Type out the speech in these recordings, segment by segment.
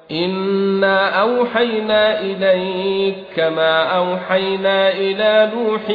إنا أوحينا إليك كما أوحينا إلى نوح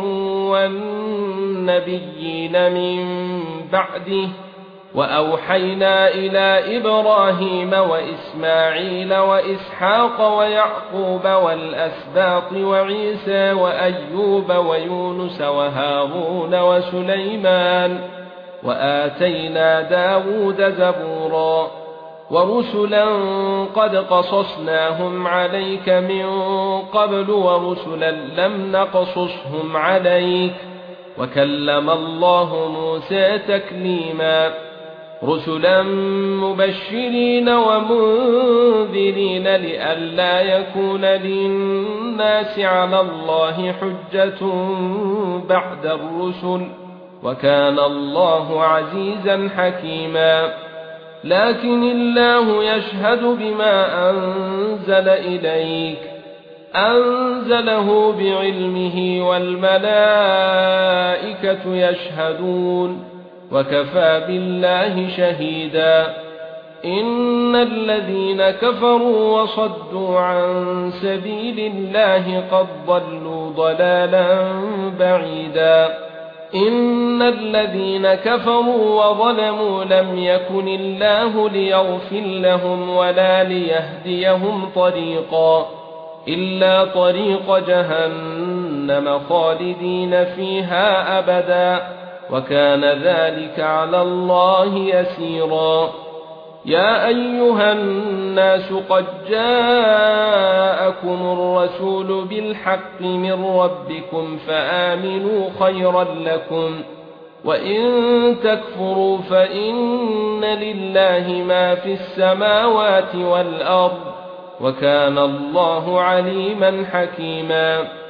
والنبيين من بعده وأوحينا إلى إبراهيم وإسماعيل وإسحاق ويعقوب والأسباط وعيسى وأيوب ويونس وهارون وسليمان وآتينا داود زبورا ورسلا قد قصصناهم عليك من قبل ورسلا لم نقصصهم عليك وكلم الله موسى تكليما رسلا مبشرين ومنذرين لئلا يكون للناس على الله حجة بعد الرسل وكان الله عزيزا حكيما لكن الله يشهد بما أنزل إليك أنزله بعلمه والملائكة يشهدون وكفى بالله شهيدا إن الذين كفروا وصدوا عن سبيل الله قد ضلوا ضلالا بعيدا إن الذين كفروا وظلموا لم يكن الله ليغفر لهم ولا ليهديهم طريقا إلا طريق جهنم خالدين فيها أبدا وكان ذلك على الله يسيرا يا أيها الناس قد جاءكم الرسول بالحق من ربكم فآمنوا خيرا لكم وإن تكفروا فإن لله ما في السماوات والأرض وكان الله عليما حكيما